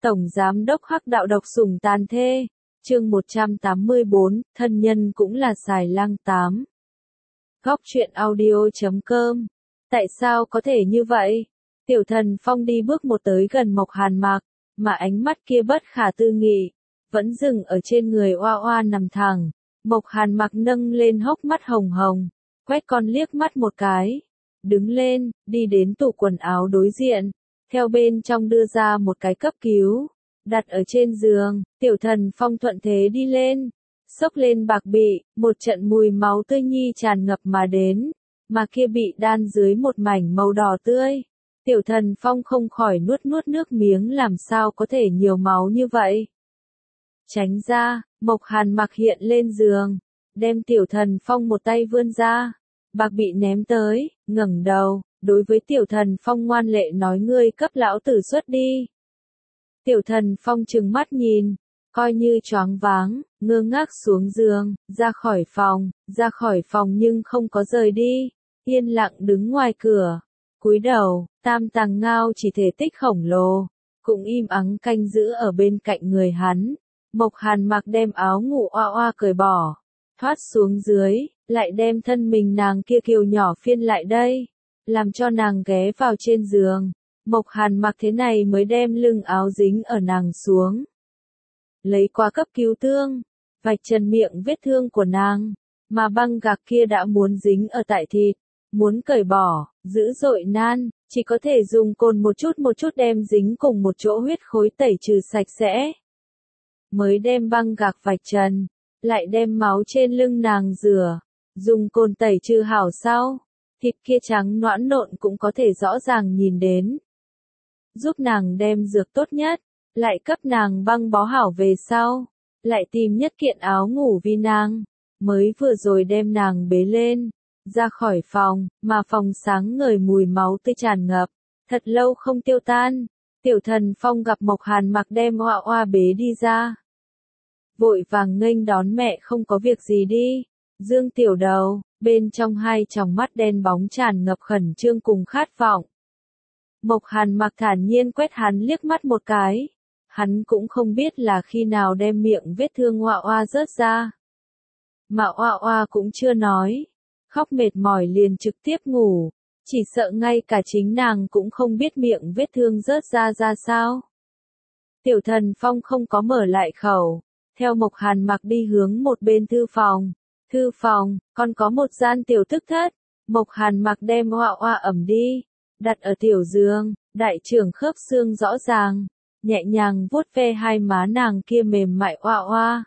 Tổng Giám đốc Hắc Đạo độc sủng tàn thê. Chương 184, thân nhân cũng là xài lang 8. Góc truyện audio.com. Tại sao có thể như vậy? Tiểu Thần Phong đi bước một tới gần Mộc Hàn Mạc, mà ánh mắt kia bất khả tư nghị, vẫn dừng ở trên người oa oa nằm thẳng. Mộc Hàn Mạc nâng lên hốc mắt hồng hồng, quét con liếc mắt một cái, đứng lên, đi đến tủ quần áo đối diện, theo bên trong đưa ra một cái cấp cứu, đặt ở trên giường. Tiểu Thần Phong thuận thế đi lên, xốc lên bạc bị, một trận mùi máu tươi nhi tràn ngập mà đến, mà kia bị đan dưới một mảnh màu đỏ tươi. Tiểu Thần Phong không khỏi nuốt nước miếng, làm sao có thể nhiều máu như vậy? Tránh ra, Mộc Hàn Mặc hiện lên giường, đem Tiểu Thần Phong một tay vươn ra, bạc bị ném tới, ngẩng đầu, đối với Tiểu Thần Phong ngoan lệ nói, ngươi cấp lão tử xuất đi. Tiểu Thần Phong trừng mắt nhìn, coi như choáng váng, ngơ ngác xuống giường, ra khỏi phòng nhưng không có rời đi, yên lặng đứng ngoài cửa, cúi đầu, Tam Tàng Ngao chỉ thể tích khổng lồ, cũng im ắng canh giữ ở bên cạnh người hắn. Mộc Hàn Mặc đem áo ngủ oa oa cởi bỏ, thoát xuống dưới, lại đem thân mình nàng kia kiều nhỏ phiên lại đây, làm cho nàng ghé vào trên giường. Mộc Hàn Mặc thế này mới đem lưng áo dính ở nàng xuống, lấy qua cấp cứu thương, vạch trần miệng vết thương của nàng, mà băng gạc kia đã muốn dính ở tại thịt, muốn cởi bỏ, dữ dội nan, chỉ có thể dùng cồn một chút đem dính cùng một chỗ huyết khối tẩy trừ sạch sẽ, mới đem băng gạc vạch trần, lại đem máu trên lưng nàng rửa, dùng cồn tẩy trừ hảo sau, thịt kia trắng nõn nộn cũng có thể rõ ràng nhìn đến. Giúp nàng đem dược tốt nhất, lại cấp nàng băng bó hảo về sau, lại tìm nhất kiện áo ngủ vì nàng, mới vừa rồi đem nàng bế lên, ra khỏi phòng, mà phòng sáng ngời mùi máu tươi tràn ngập, thật lâu không tiêu tan. Tiểu Thần Phong gặp Mộc Hàn Mặc đem oa oa bế đi ra, vội vàng nghênh đón mẹ, không có việc gì đi. Dương tiểu đầu, bên trong hai tròng mắt đen bóng tràn ngập khẩn trương cùng khát vọng. Mộc Hàn Mặc thản nhiên quét hắn liếc mắt một cái, hắn cũng không biết là khi nào đem miệng vết thương oa oa rớt ra. Mà oa oa cũng chưa nói, khóc mệt mỏi liền trực tiếp ngủ, chỉ sợ ngay cả chính nàng cũng không biết miệng vết thương rớt ra sao. Tiểu Thần Phong không có mở lại khẩu, theo Mộc Hàn Mặc đi hướng một bên thư phòng. Thư phòng, còn có một gian tiểu thức thất. Mộc Hàn Mặc đem oa oa ẩm đi, đặt ở tiểu giường, đại trưởng khớp xương rõ ràng, nhẹ nhàng vuốt ve hai má nàng kia mềm mại oa oa.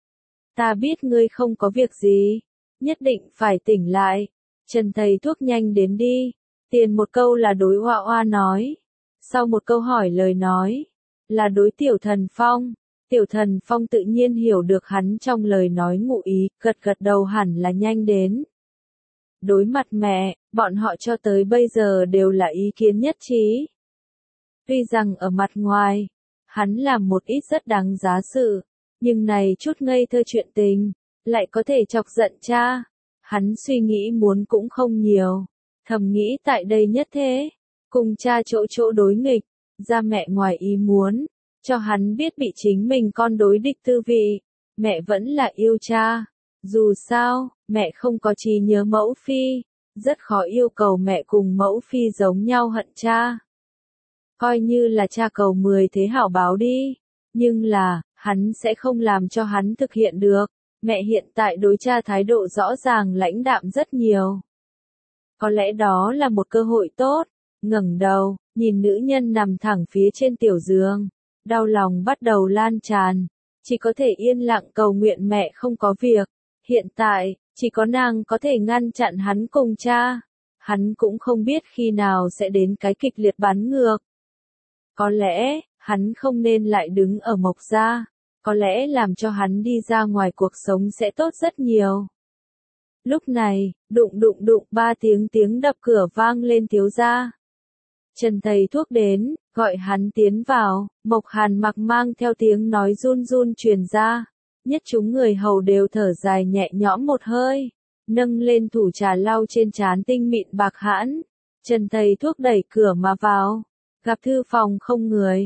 Ta biết ngươi không có việc gì, nhất định phải tỉnh lại. Trần thầy thuốc nhanh đến đi. Tiền một câu là đối oa oa nói, sau một câu hỏi lời nói là đối Tiểu Thần Phong. Tiểu Thần Phong tự nhiên hiểu được hắn trong lời nói ngụ ý, gật đầu hẳn là nhanh đến. Đối mặt mẹ, bọn họ cho tới bây giờ đều là ý kiến nhất trí. Tuy rằng ở mặt ngoài, hắn làm một ít rất đáng giá sự, nhưng này chút ngây thơ chuyện tình, lại có thể chọc giận cha. Hắn suy nghĩ muốn cũng không nhiều, thầm nghĩ tại đây nhất thế, cùng cha chỗ đối nghịch, ra mẹ ngoài ý muốn, cho hắn biết bị chính mình con đối địch tư vị. Mẹ vẫn là yêu cha, dù sao, mẹ không có trí nhớ mẫu phi, rất khó yêu cầu mẹ cùng mẫu phi giống nhau hận cha. Coi như là cha cầu 10 thế hảo báo đi, nhưng là, hắn sẽ không làm cho hắn thực hiện được. Mẹ hiện tại đối cha thái độ rõ ràng lãnh đạm rất nhiều. Có lẽ đó là một cơ hội tốt. Ngẩng đầu, nhìn nữ nhân nằm thẳng phía trên tiểu giường, đau lòng bắt đầu lan tràn, chỉ có thể yên lặng cầu nguyện mẹ không có việc. Hiện tại, chỉ có nàng có thể ngăn chặn hắn cùng cha. Hắn cũng không biết khi nào sẽ đến cái kịch liệt bắn ngược. Có lẽ, hắn không nên lại đứng ở Mộc gia. Có lẽ làm cho hắn đi ra ngoài cuộc sống sẽ tốt rất nhiều. Lúc này, đụng 3 tiếng đập cửa vang lên. Thiếu gia. Trần thầy thuốc đến, gọi hắn tiến vào. Mộc Hàn Mặc mang theo tiếng nói run truyền ra. Nhất chúng người hầu đều thở dài nhẹ nhõm một hơi, nâng lên thủ trà lau trên trán tinh mịn bạc hãn. Trần thầy thuốc đẩy cửa mà vào, gặp thư phòng không người,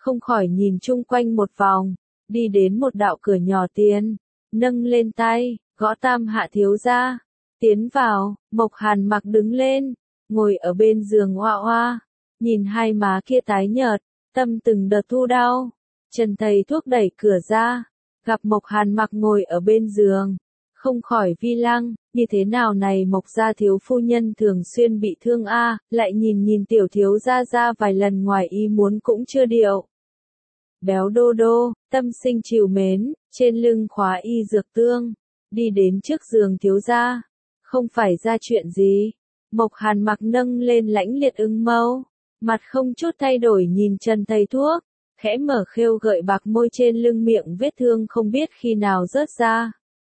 không khỏi nhìn chung quanh một vòng, đi đến một đạo cửa nhỏ tiền, nâng lên tay, gõ tam hạ thiếu gia, tiến vào. Mộc Hàn Mặc đứng lên, ngồi ở bên giường oa oa, nhìn hai má kia tái nhợt, tâm từng đợt thu đau. Trần thầy thuốc đẩy cửa ra, gặp Mộc Hàn Mặc ngồi ở bên giường, không khỏi vi lăng, như thế nào này Mộc gia thiếu phu nhân thường xuyên bị thương a, lại nhìn tiểu thiếu gia ra vài lần ngoài ý muốn cũng chưa điệu. Béo đô đô, tâm sinh trìu mến, trên lưng khóa y dược tương, đi đến trước giường thiếu gia, không phải ra chuyện gì. Mộc Hàn Mặc nâng lên lãnh liệt ưng mâu, mặt không chút thay đổi nhìn Trần thầy thuốc, khẽ mở khêu gợi bạc môi trên lưng, miệng vết thương không biết khi nào rớt ra.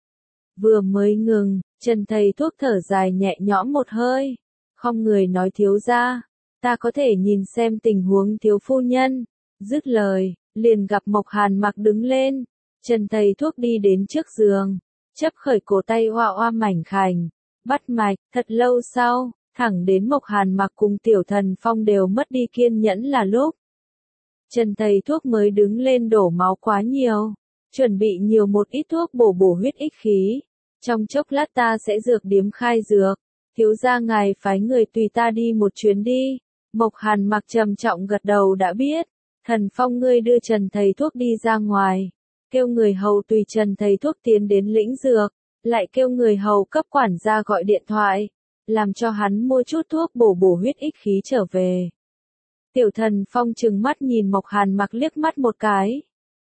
Vừa mới ngừng, Trần thầy thuốc thở dài nhẹ nhõm một hơi, không người nói thiếu gia, ta có thể nhìn xem tình huống thiếu phu nhân. Dứt lời, liền gặp Mộc Hàn Mặc đứng lên, Trần thầy thuốc đi đến trước giường, chấp khởi cổ tay oa oa mảnh khảnh, bắt mạch. Thật lâu sau, thẳng đến Mộc Hàn Mặc cùng Tiểu Thần Phong đều mất đi kiên nhẫn là lúc Trần thầy thuốc mới đứng lên đổ máu quá nhiều, chuẩn bị nhiều một ít thuốc bổ huyết ích khí. Trong chốc lát ta sẽ dược điếm khai dược, thiếu gia ngài phái người tùy ta đi một chuyến đi. Mộc Hàn Mặc trầm trọng gật đầu đã biết. Thần Phong ngươi đưa Trần thầy thuốc đi ra ngoài, kêu người hầu tùy Trần thầy thuốc tiến đến lĩnh dược, lại kêu người hầu cấp quản gia gọi điện thoại, làm cho hắn mua chút thuốc bổ huyết ích khí trở về. Tiểu Thần Phong trừng mắt nhìn Mộc Hàn Mặc liếc mắt một cái,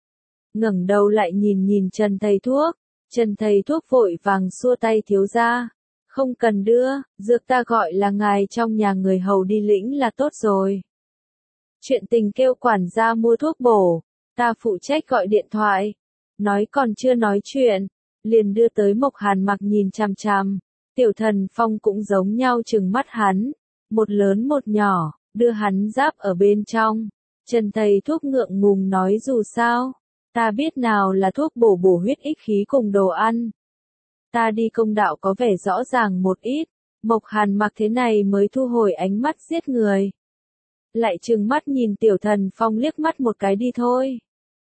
ngẩng đầu lại nhìn Trần thầy thuốc. Trần thầy thuốc vội vàng xua tay, thiếu gia, không cần đưa, dược ta gọi là ngài trong nhà người hầu đi lĩnh là tốt rồi. Chuyện tình kêu quản gia mua thuốc bổ, ta phụ trách gọi điện thoại. Nói còn chưa nói chuyện, liền đưa tới Mộc Hàn Mặc nhìn chằm chằm. Tiểu Thần Phong cũng giống nhau trừng mắt hắn, một lớn một nhỏ, đưa hắn giáp ở bên trong. Trần thầy thuốc ngượng ngùng nói, dù sao, ta biết nào là thuốc bổ huyết ích khí cùng đồ ăn. Ta đi công đạo có vẻ rõ ràng một ít. Mộc Hàn Mặc thế này mới thu hồi ánh mắt giết người, lại trừng mắt nhìn Tiểu Thần Phong liếc mắt một cái, đi thôi.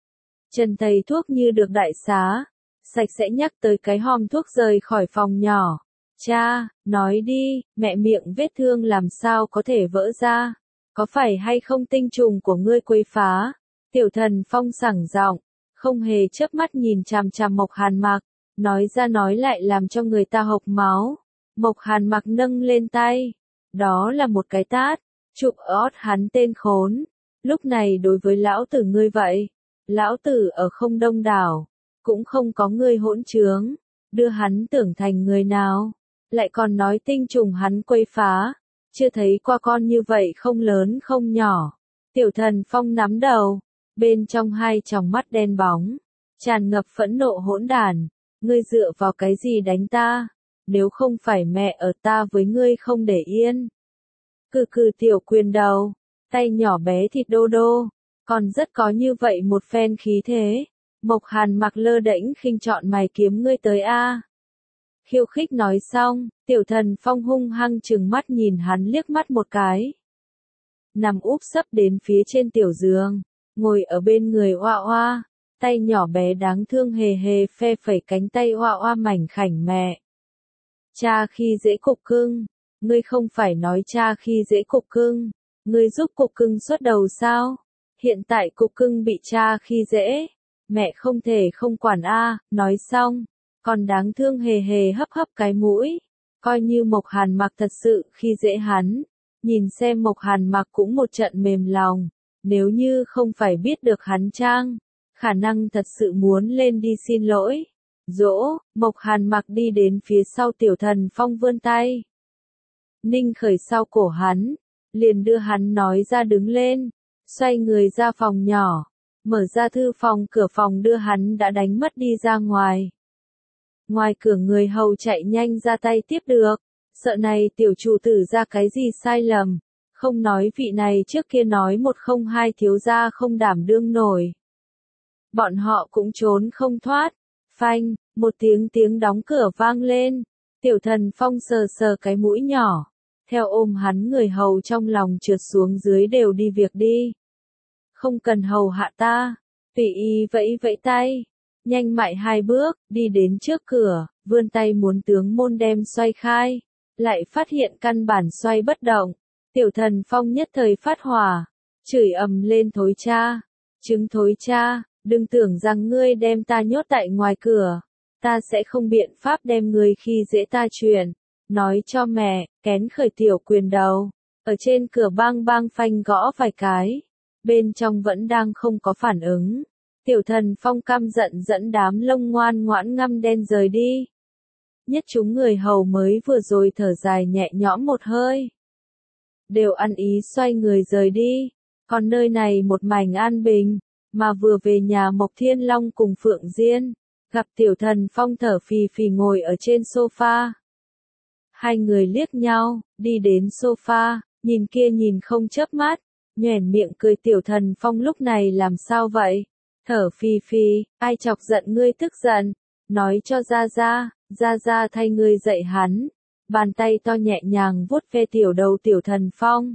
Trần thầy thuốc như được đại xá, sạch sẽ nhắc tới cái hòm thuốc rời khỏi phòng nhỏ. Cha, nói đi, mẹ miệng vết thương làm sao có thể vỡ ra? Có phải hay không tinh trùng của ngươi quấy phá? Tiểu Thần Phong sảng giọng, không hề chớp mắt nhìn chằm chằm Mộc Hàn Mặc, nói ra nói lại làm cho người ta hộc máu. Mộc Hàn Mặc nâng lên tay, đó là một cái tát, chụp ót hắn tên khốn. Lúc này đối với lão tử ngươi vậy, lão tử ở không đông đảo, cũng không có ngươi hỗn trướng, đưa hắn tưởng thành người nào, lại còn nói tinh trùng hắn quấy phá, chưa thấy qua con như vậy không lớn không nhỏ. Tiểu Thần Phong nắm đầu, bên trong hai tròng mắt đen bóng, tràn ngập phẫn nộ, hỗn đản, ngươi dựa vào cái gì đánh ta, nếu không phải mẹ ở ta với ngươi không để yên. Cừ tiểu quyền đầu, tay nhỏ bé thịt đô đô, còn rất có như vậy một phen khí thế. Mộc Hàn Mặc lơ đễnh khinh chọn mày kiếm ngươi tới a. Khiêu khích nói xong, Tiểu Thần Phong hung hăng trừng mắt nhìn hắn liếc mắt một cái. Nằm úp sấp đến phía trên tiểu giường, ngồi ở bên người oa oa, tay nhỏ bé đáng thương hề hề phe phẩy cánh tay oa oa mảnh khảnh mẹ. Cha khi dễ cục cưng, ngươi không phải nói cha khi dễ cục cưng, ngươi giúp cục cưng xuất đầu sao? Hiện tại cục cưng bị cha khi dễ, mẹ không thể không quản a. Nói xong, còn đáng thương hề hề hấp hấp cái mũi, coi như Mộc Hàn Mặc thật sự khi dễ hắn. Nhìn xem Mộc Hàn Mặc cũng một trận mềm lòng, nếu như không phải biết được hắn trang, khả năng thật sự muốn lên đi xin lỗi. Dỗ, Mộc Hàn Mặc đi đến phía sau Tiểu Thần Phong vươn tay, ninh khởi sau cổ hắn, liền đưa hắn nói ra đứng lên, xoay người ra phòng nhỏ, mở ra thư phòng, cửa phòng đưa hắn đã đánh mất đi ra ngoài. Ngoài cửa người hầu chạy nhanh ra tay tiếp được, sợ này tiểu chủ tử ra cái gì sai lầm, không nói vị này trước kia nói 102 thiếu gia không đảm đương nổi. Bọn họ cũng trốn không thoát. Phanh, một tiếng đóng cửa vang lên, Tiểu Thần Phong sờ sờ cái mũi nhỏ, theo ôm hắn người hầu trong lòng trượt xuống dưới, đều đi việc đi. không cần hầu hạ ta. Tùy ý vẫy vẫy tay, nhanh mại 2 bước, đi đến trước cửa, vươn tay muốn tướng môn đem xoay khai, lại phát hiện căn bản xoay bất động. Tiểu Thần Phong nhất thời phát hỏa, chửi ầm lên thối cha, trứng thối cha, đừng tưởng rằng ngươi đem ta nhốt tại ngoài cửa, ta sẽ không biện pháp đem ngươi khi dễ ta chuyện. Nói cho mẹ, kén khởi Tiểu Quyền đầu, ở trên cửa bang bang phanh gõ vài cái, bên trong vẫn đang không có phản ứng. Tiểu Thần Phong căm giận dẫn đám lông ngoan ngoãn ngăm đen rời đi. Nhất chúng người hầu mới vừa rồi thở dài nhẹ nhõm một hơi, đều ăn ý xoay người rời đi. Còn nơi này một mảnh an bình, mà vừa về nhà Mộc Thiên Long cùng Phượng Diên, gặp Tiểu Thần Phong thở phì phì ngồi ở trên sofa. Hai người liếc nhau, đi đến sofa, nhìn kia nhìn không chớp mắt, nhoẻn miệng cười. Tiểu Thần Phong lúc này làm sao vậy? Thở phì phì, ai chọc giận ngươi tức giận? Nói cho Gia Gia thay ngươi dạy hắn. Bàn tay to nhẹ nhàng vuốt ve tiểu đầu Tiểu Thần Phong.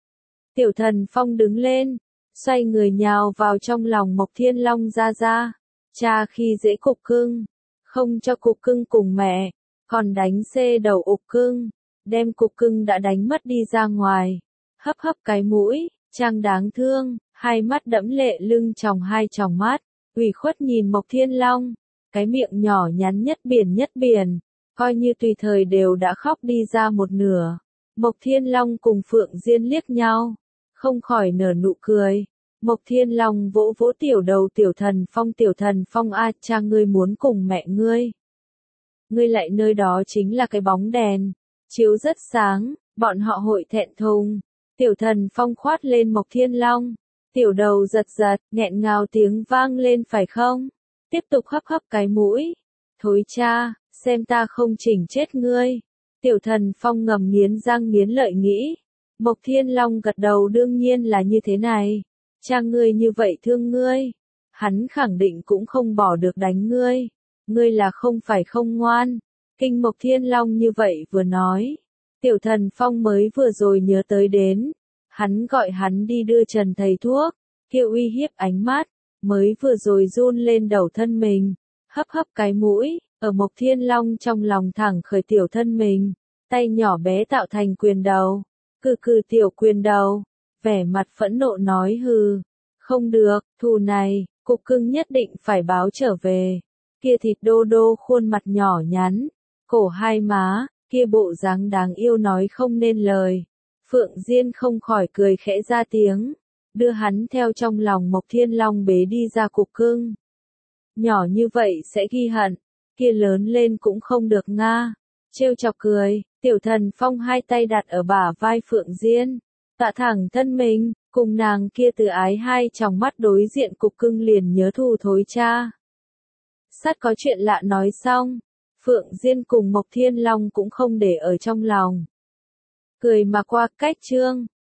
Tiểu Thần Phong đứng lên, xoay người nhào vào trong lòng Mộc Thiên Long. Gia, cha khi dễ cục cưng, không cho cục cưng cùng mẹ, còn đánh xê đầu ục cưng, đem cục cưng đã đánh mất đi ra ngoài, hấp hấp cái mũi, trang đáng thương, hai mắt đẫm lệ lưng tròng hai tròng mắt, ủy khuất nhìn Mộc Thiên Long, cái miệng nhỏ nhắn nhất biển, coi như tùy thời đều đã khóc đi ra một nửa. Mộc Thiên Long cùng Phượng Diên liếc nhau, không khỏi nở nụ cười. Mộc Thiên Long vỗ vỗ tiểu đầu Tiểu Thần Phong. Tiểu Thần Phong a, cha ngươi muốn cùng mẹ ngươi. Ngươi lại nơi đó chính là cái bóng đèn, chiếu rất sáng, bọn họ hội thẹn thùng. Tiểu Thần Phong khoát lên Mộc Thiên Long, tiểu đầu giật giật, nghẹn ngào tiếng vang lên phải không? Tiếp tục hấp hấp cái mũi. Thối cha, xem ta không chỉnh chết ngươi. Tiểu Thần Phong ngầm nghiến răng nghiến lợi nghĩ. Mộc Thiên Long gật đầu, đương nhiên là như thế này. Cha ngươi như vậy thương ngươi, hắn khẳng định cũng không bỏ được đánh ngươi. Ngươi là không phải không ngoan. Kinh Mộc Thiên Long như vậy vừa nói, Tiểu Thần Phong mới vừa rồi nhớ tới đến. Hắn gọi hắn đi đưa Trần thầy thuốc, kêu uy hiếp ánh mắt, mới vừa rồi run lên đầu thân mình, hấp hấp cái mũi, ở Mộc Thiên Long trong lòng thẳng khởi tiểu thân mình, tay nhỏ bé tạo thành quyền đầu, cừ tiểu quyền đầu, vẻ mặt phẫn nộ nói hừ, không được, thù này, cục cưng nhất định phải báo trở về. Kia thịt đô đô khuôn mặt nhỏ nhắn, cổ hai má, kia bộ dáng đáng yêu nói không nên lời. Phượng Diên không khỏi cười khẽ ra tiếng, đưa hắn theo trong lòng Mộc Thiên Long bế đi ra cục cưng. Nhỏ như vậy sẽ ghi hận, kia lớn lên cũng không được nga. Trêu chọc cười, Tiểu Thần Phong hai tay đặt ở bả vai Phượng Diên, tạ thẳng thân mình, cùng nàng kia từ ái hai tròng mắt đối diện cục cưng liền nhớ thù thối cha. Sắt có chuyện lạ nói xong, Phượng Diên cùng Mộc Thiên Long cũng không để ở trong lòng. Cười mà qua cách chương.